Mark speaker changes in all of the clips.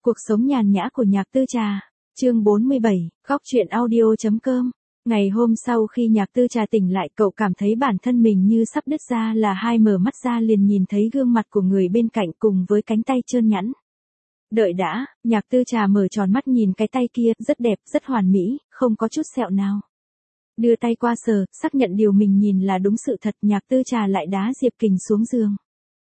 Speaker 1: Cuộc sống nhàn nhã của Nhạc Tư Trà. Chương 47, góc truyện audio.com. Ngày hôm sau khi Nhạc Tư Trà tỉnh lại, cậu cảm thấy bản thân mình như sắp đứt ra, là hai mở mắt ra liền nhìn thấy gương mặt của người bên cạnh cùng với cánh tay trơn nhẵn. Đợi đã, Nhạc Tư Trà mở tròn mắt nhìn cái tay kia, rất đẹp, rất hoàn mỹ, không có chút sẹo nào. Đưa tay qua sờ, xác nhận điều mình nhìn là đúng sự thật, Nhạc Tư Trà lại đá Diệp Kình xuống giường.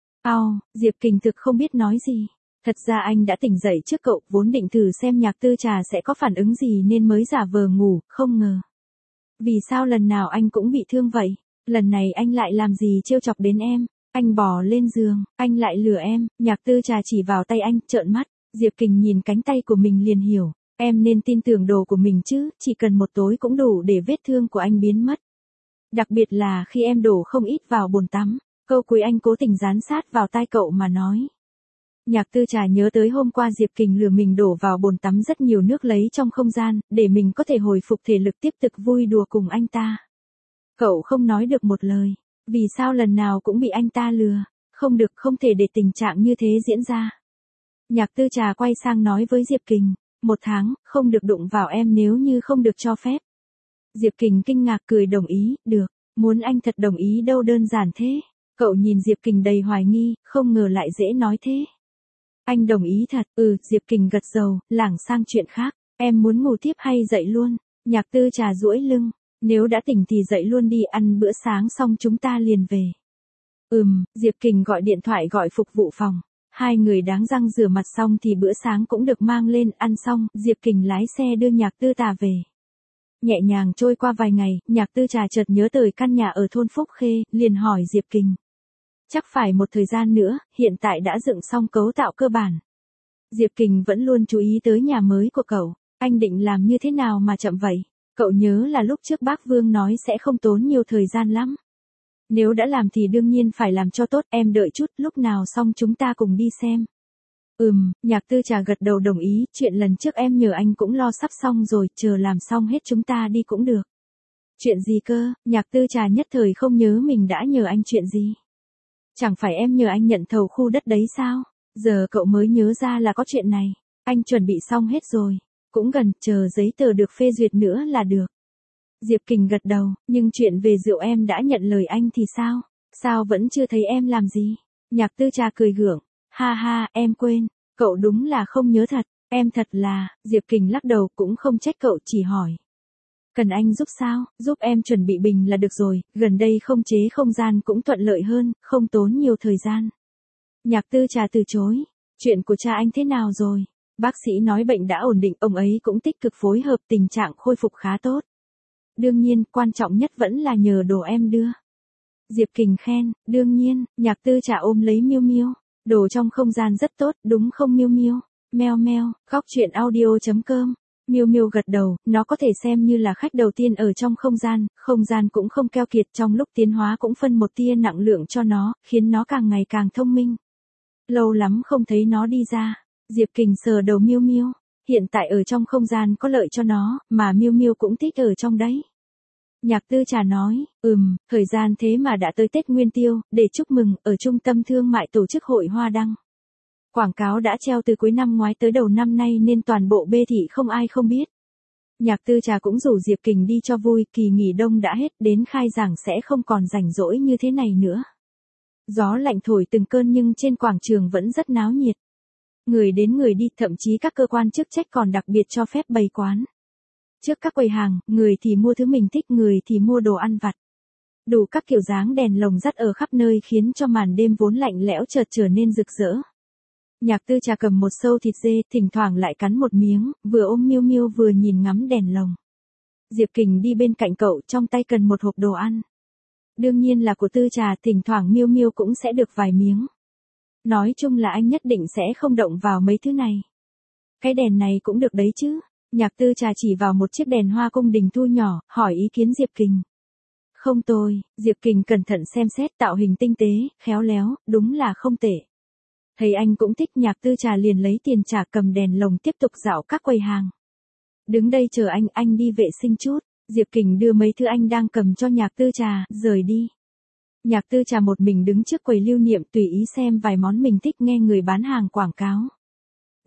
Speaker 1: Diệp Kình thực không biết nói gì. Thật ra anh đã tỉnh dậy trước cậu, vốn định thử xem Nhạc Tư Trà sẽ có phản ứng gì nên mới giả vờ ngủ, không ngờ. Vì sao lần nào anh cũng bị thương vậy? Lần này anh lại làm gì trêu chọc đến em? Anh bò lên giường, anh lại lừa em. Nhạc Tư Trà chỉ vào tay anh, trợn mắt. Diệp Kình nhìn cánh tay của mình liền hiểu. Em nên tin tưởng đồ của mình chứ, chỉ cần một tối cũng đủ để vết thương của anh biến mất. Đặc biệt là khi em đổ không ít vào bồn tắm. Câu cuối anh cố tình dán sát vào tai cậu mà nói. Nhạc Tư Trà nhớ tới hôm qua Diệp Kình lừa mình đổ vào bồn tắm rất nhiều nước lấy trong không gian, để mình có thể hồi phục thể lực tiếp tục vui đùa cùng anh ta. Cậu không nói được một lời, vì sao lần nào cũng bị anh ta lừa, không được, không thể để tình trạng như thế diễn ra. Nhạc Tư Trà quay sang nói với Diệp Kình, 1 tháng, không được đụng vào em nếu như không được cho phép. Diệp Kình kinh ngạc cười đồng ý, được, muốn anh thật đồng ý đâu đơn giản thế. Cậu nhìn Diệp Kình đầy hoài nghi, không ngờ lại dễ nói thế. Anh đồng ý thật, Diệp Kình gật đầu, lảng sang chuyện khác, em muốn ngủ tiếp hay dậy luôn? Nhạc Tư Trà duỗi lưng, nếu đã tỉnh thì dậy luôn đi, ăn bữa sáng xong chúng ta liền về. Diệp Kình gọi điện thoại gọi phục vụ phòng, hai người đáng răng rửa mặt xong thì bữa sáng cũng được mang lên, ăn xong, Diệp Kình lái xe đưa Nhạc Tư Trà về. Nhẹ nhàng trôi qua vài ngày, Nhạc Tư Trà chợt nhớ tới căn nhà ở thôn Phúc Khê, liền hỏi Diệp Kình. Chắc phải một thời gian nữa, hiện tại đã dựng xong cấu tạo cơ bản. Diệp Kình vẫn luôn chú ý tới nhà mới của cậu, anh định làm như thế nào mà chậm vậy? Cậu nhớ là lúc trước bác Vương nói sẽ không tốn nhiều thời gian lắm. Nếu đã làm thì đương nhiên phải làm cho tốt, em đợi chút, lúc nào xong chúng ta cùng đi xem. Nhạc Tư Trà gật đầu đồng ý, chuyện lần trước em nhờ anh cũng lo sắp xong rồi, chờ làm xong hết chúng ta đi cũng được. Chuyện gì cơ? Nhạc Tư Trà nhất thời không nhớ mình đã nhờ anh chuyện gì. Chẳng phải em nhờ anh nhận thầu khu đất đấy sao? Giờ cậu mới nhớ ra là có chuyện này. Anh chuẩn bị xong hết rồi. Cũng gần, chờ giấy tờ được phê duyệt nữa là được. Diệp Kình gật đầu, nhưng chuyện về rượu em đã nhận lời anh thì sao? Sao vẫn chưa thấy em làm gì? Nhạc Tư Trà cười gượng. Ha ha, em quên. Cậu đúng là không nhớ thật. Em thật là, Diệp Kình lắc đầu, cũng không trách cậu, chỉ hỏi. Cần anh giúp sao? Giúp em chuẩn bị bình là được rồi, gần đây không chế không gian cũng thuận lợi hơn, không tốn nhiều thời gian. Nhạc Tư Trà từ chối. Chuyện của cha anh thế nào rồi? Bác sĩ nói bệnh đã ổn định, ông ấy cũng tích cực phối hợp, tình trạng khôi phục khá tốt. Đương nhiên, quan trọng nhất vẫn là nhờ đồ em đưa. Diệp Kình khen, đương nhiên. Nhạc Tư Trà ôm lấy Miêu Miêu. Đồ trong không gian rất tốt, đúng không Miêu Miêu? Meo meo, góc truyện audio.com. Miêu Miêu gật đầu, nó có thể xem như là khách đầu tiên ở trong không gian cũng không keo kiệt, trong lúc tiến hóa cũng phân một tia năng lượng cho nó, khiến nó càng ngày càng thông minh. Lâu lắm không thấy nó đi ra. Diệp Kình sờ đầu Miêu Miêu, hiện tại ở trong không gian có lợi cho nó, mà Miêu Miêu cũng thích ở trong đấy. Nhạc Tư Trà nói, thời gian thế mà đã tới Tết Nguyên Tiêu, để chúc mừng, ở trung tâm thương mại tổ chức hội hoa đăng. Quảng cáo đã treo từ cuối năm ngoái tới đầu năm nay nên toàn bộ Bê Thị không ai không biết. Nhạc Tư Trà cũng rủ Diệp Kình đi cho vui, kỳ nghỉ đông đã hết, đến khai giảng sẽ không còn rảnh rỗi như thế này nữa. Gió lạnh thổi từng cơn nhưng trên quảng trường vẫn rất náo nhiệt. Người đến người đi, thậm chí các cơ quan chức trách còn đặc biệt cho phép bày quán. Trước các quầy hàng, người thì mua thứ mình thích, người thì mua đồ ăn vặt. Đủ các kiểu dáng đèn lồng dắt ở khắp nơi khiến cho màn đêm vốn lạnh lẽo chợt trở nên rực rỡ. Nhạc Tư Trà cầm một sâu thịt dê, thỉnh thoảng lại cắn một miếng, vừa ôm Miêu Miêu vừa nhìn ngắm đèn lồng. Diệp Kình đi bên cạnh cậu, trong tay cần một hộp đồ ăn. Đương nhiên là của Tư Trà, thỉnh thoảng Miêu Miêu cũng sẽ được vài miếng. Nói chung là anh nhất định sẽ không động vào mấy thứ này. Cái đèn này cũng được đấy chứ. Nhạc Tư Trà chỉ vào một chiếc đèn hoa cung đình thu nhỏ, hỏi ý kiến Diệp Kình. Không tồi, Diệp Kình cẩn thận xem xét, tạo hình tinh tế, khéo léo, đúng là không tệ. Thấy anh cũng thích, Nhạc Tư Trà liền lấy tiền trả, cầm đèn lồng tiếp tục dạo các quầy hàng. Đứng đây chờ anh đi vệ sinh chút. Diệp Kình đưa mấy thứ anh đang cầm cho Nhạc Tư Trà, rời đi. Nhạc Tư Trà một mình đứng trước quầy lưu niệm tùy ý xem vài món mình thích, nghe người bán hàng quảng cáo.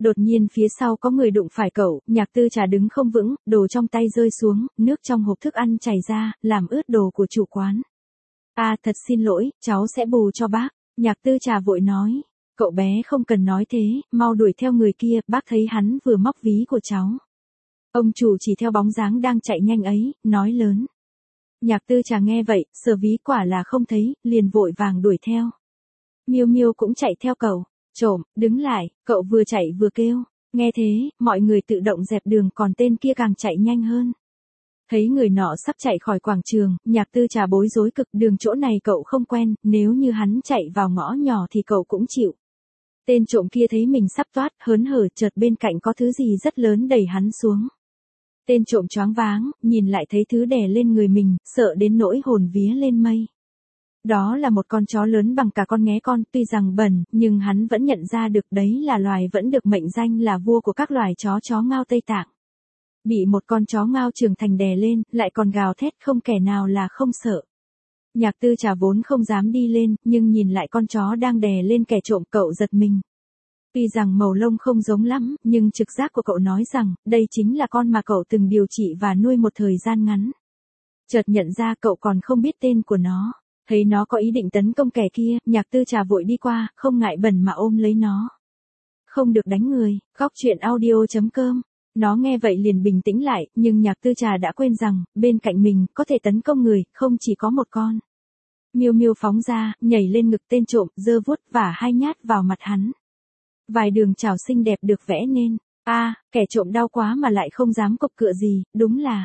Speaker 1: Đột nhiên phía sau có người đụng phải cậu, Nhạc Tư Trà đứng không vững, đồ trong tay rơi xuống, nước trong hộp thức ăn chảy ra, làm ướt đồ của chủ quán. Thật xin lỗi, cháu sẽ bù cho bác. Nhạc Tư Trà vội nói. Cậu bé không cần nói thế, mau đuổi theo người kia, bác thấy hắn vừa móc ví của cháu. Ông chủ chỉ theo bóng dáng đang chạy nhanh ấy, nói lớn. Nhạc Tư Trà nghe vậy, sờ ví quả là không thấy, liền vội vàng đuổi theo. Miêu Miêu cũng chạy theo cậu. Trộm, đứng lại, cậu vừa chạy vừa kêu. Nghe thế, mọi người tự động dẹp đường, còn tên kia càng chạy nhanh hơn. Thấy người nọ sắp chạy khỏi quảng trường, Nhạc Tư Trà bối rối cực, đường chỗ này cậu không quen, nếu như hắn chạy vào ngõ nhỏ thì cậu cũng chịu. Tên trộm kia thấy mình sắp toát, hớn hở, chợt bên cạnh có thứ gì rất lớn đẩy hắn xuống. Tên trộm choáng váng, nhìn lại thấy thứ đè lên người mình, sợ đến nỗi hồn vía lên mây. Đó là một con chó lớn bằng cả con nghé con, tuy rằng bẩn, nhưng hắn vẫn nhận ra được đấy là loài vẫn được mệnh danh là vua của các loài chó ngao Tây Tạng. Bị một con chó ngao trưởng thành đè lên, lại còn gào thét không kẻ nào là không sợ. Nhạc Tư Trà vốn không dám đi lên, nhưng nhìn lại con chó đang đè lên kẻ trộm, cậu giật mình. Tuy rằng màu lông không giống lắm, nhưng trực giác của cậu nói rằng, đây chính là con mà cậu từng điều trị và nuôi một thời gian ngắn. Chợt nhận ra cậu còn không biết tên của nó. Thấy nó có ý định tấn công kẻ kia, Nhạc Tư Trà vội đi qua, không ngại bẩn mà ôm lấy nó. Không được đánh người, góc truyện audio.com. Nó nghe vậy liền bình tĩnh lại, nhưng Nhạc Tư Trà đã quên rằng, bên cạnh mình, có thể tấn công người, không chỉ có một con. Miêu Miêu phóng ra, nhảy lên ngực tên trộm, giơ vuốt vả 2 nhát vào mặt hắn. Vài đường chảo xinh đẹp được vẽ nên. Kẻ trộm đau quá mà lại không dám cộc cựa gì, đúng là.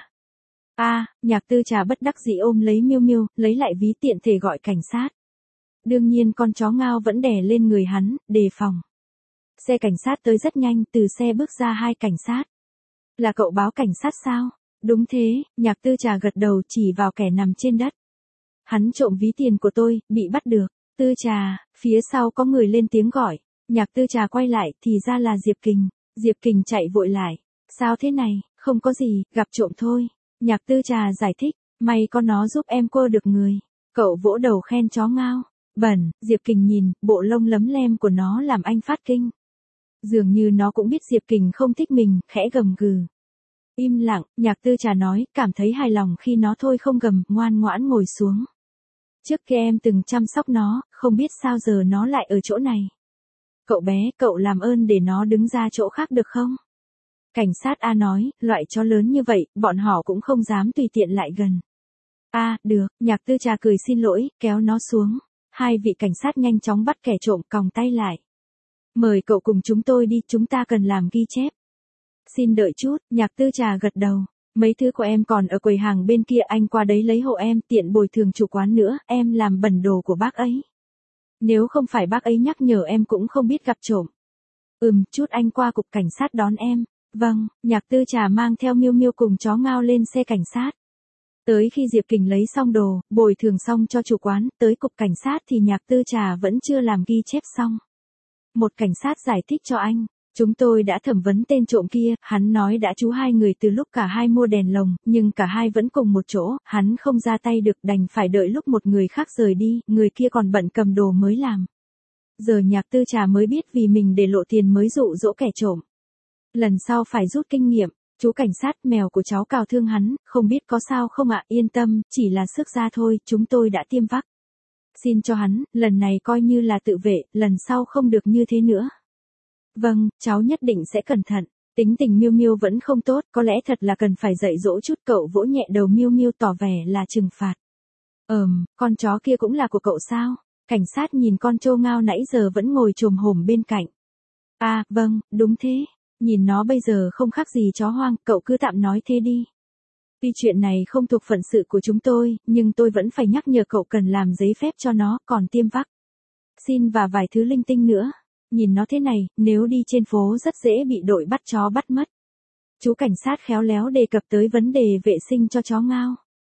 Speaker 1: Nhạc Tư Trà bất đắc dĩ ôm lấy Miêu Miêu, lấy lại ví tiện thể gọi cảnh sát. Đương nhiên con chó ngao vẫn đè lên người hắn, đề phòng. Xe cảnh sát tới rất nhanh, từ xe bước ra 2 cảnh sát. Là cậu báo cảnh sát sao? Đúng thế, Nhạc Tư Trà gật đầu chỉ vào kẻ nằm trên đất. Hắn trộm ví tiền của tôi, bị bắt được. Tư Trà, phía sau có người lên tiếng gọi. Nhạc Tư Trà quay lại, thì ra là Diệp Kình. Diệp Kình chạy vội lại. Sao thế này, không có gì, gặp trộm thôi. Nhạc Tư Trà giải thích, may có nó giúp em quơ được người. Cậu vỗ đầu khen chó ngao. Bẩn, Diệp Kình nhìn, bộ lông lấm lem của nó làm anh phát kinh. Dường như nó cũng biết Diệp Kình không thích mình, khẽ gầm gừ. Im lặng, Nhạc Tư Trà nói, cảm thấy hài lòng khi nó thôi không gầm, ngoan ngoãn ngồi xuống. Trước kia em từng chăm sóc nó, không biết sao giờ nó lại ở chỗ này. Cậu bé, cậu làm ơn để nó đứng ra chỗ khác được không? Cảnh sát A nói, loại chó lớn như vậy, bọn họ cũng không dám tùy tiện lại gần. Được, Nhạc Tư Trà cười xin lỗi, kéo nó xuống. 2 vị cảnh sát nhanh chóng bắt kẻ trộm, còng tay lại. Mời cậu cùng chúng tôi đi, chúng ta cần làm ghi chép. Xin đợi chút, Nhạc Tư Trà gật đầu. Mấy thứ của em còn ở quầy hàng bên kia, anh qua đấy lấy hộ em, tiện bồi thường chủ quán nữa, em làm bẩn đồ của bác ấy. Nếu không phải bác ấy nhắc nhở em cũng không biết gặp trộm. Chút anh qua cục cảnh sát đón em. Vâng, Nhạc Tư Trà mang theo Miêu Miêu cùng chó ngao lên xe cảnh sát. Tới khi Diệp Kình lấy xong đồ, bồi thường xong cho chủ quán, tới cục cảnh sát thì Nhạc Tư Trà vẫn chưa làm ghi chép xong. Một cảnh sát giải thích cho anh. Chúng tôi đã thẩm vấn tên trộm kia, hắn nói đã trú 2 người từ lúc cả hai mua đèn lồng, nhưng cả hai vẫn cùng một chỗ, hắn không ra tay được, đành phải đợi lúc một người khác rời đi, người kia còn bận cầm đồ mới làm. Giờ Nhạc Tư Trà mới biết vì mình để lộ tiền mới dụ dỗ kẻ trộm. Lần sau phải rút kinh nghiệm. Chú cảnh sát, mèo của cháu cào thương hắn, không biết có sao không ạ? Yên tâm, chỉ là xước da thôi, chúng tôi đã tiêm vắc. Xin cho hắn, lần này coi như là tự vệ, lần sau không được như thế nữa. Vâng, cháu nhất định sẽ cẩn thận. Tính tình Miêu Miêu vẫn không tốt, có lẽ thật là cần phải dạy dỗ chút. Cậu vỗ nhẹ đầu Miêu Miêu tỏ vẻ là trừng phạt. Con chó kia cũng là của cậu sao? Cảnh sát nhìn con trâu ngao nãy giờ vẫn ngồi chồm hổm bên cạnh. Vâng, đúng thế. Nhìn nó bây giờ không khác gì chó hoang, cậu cứ tạm nói thế đi. Tuy chuyện này không thuộc phận sự của chúng tôi, nhưng tôi vẫn phải nhắc nhở cậu cần làm giấy phép cho nó, còn tiêm vắc xin và vài thứ linh tinh nữa. Nhìn nó thế này, nếu đi trên phố rất dễ bị đội bắt chó bắt mất. Chú cảnh sát khéo léo đề cập tới vấn đề vệ sinh cho chó ngao.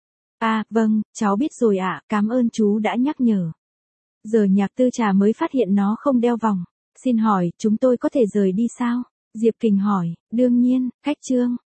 Speaker 1: Vâng, cháu biết rồi ạ, cảm ơn chú đã nhắc nhở. Giờ Nhạc Tư Trà mới phát hiện nó không đeo vòng. Xin hỏi, chúng tôi có thể rời đi sao? Diệp Kình hỏi, đương nhiên, khách trương.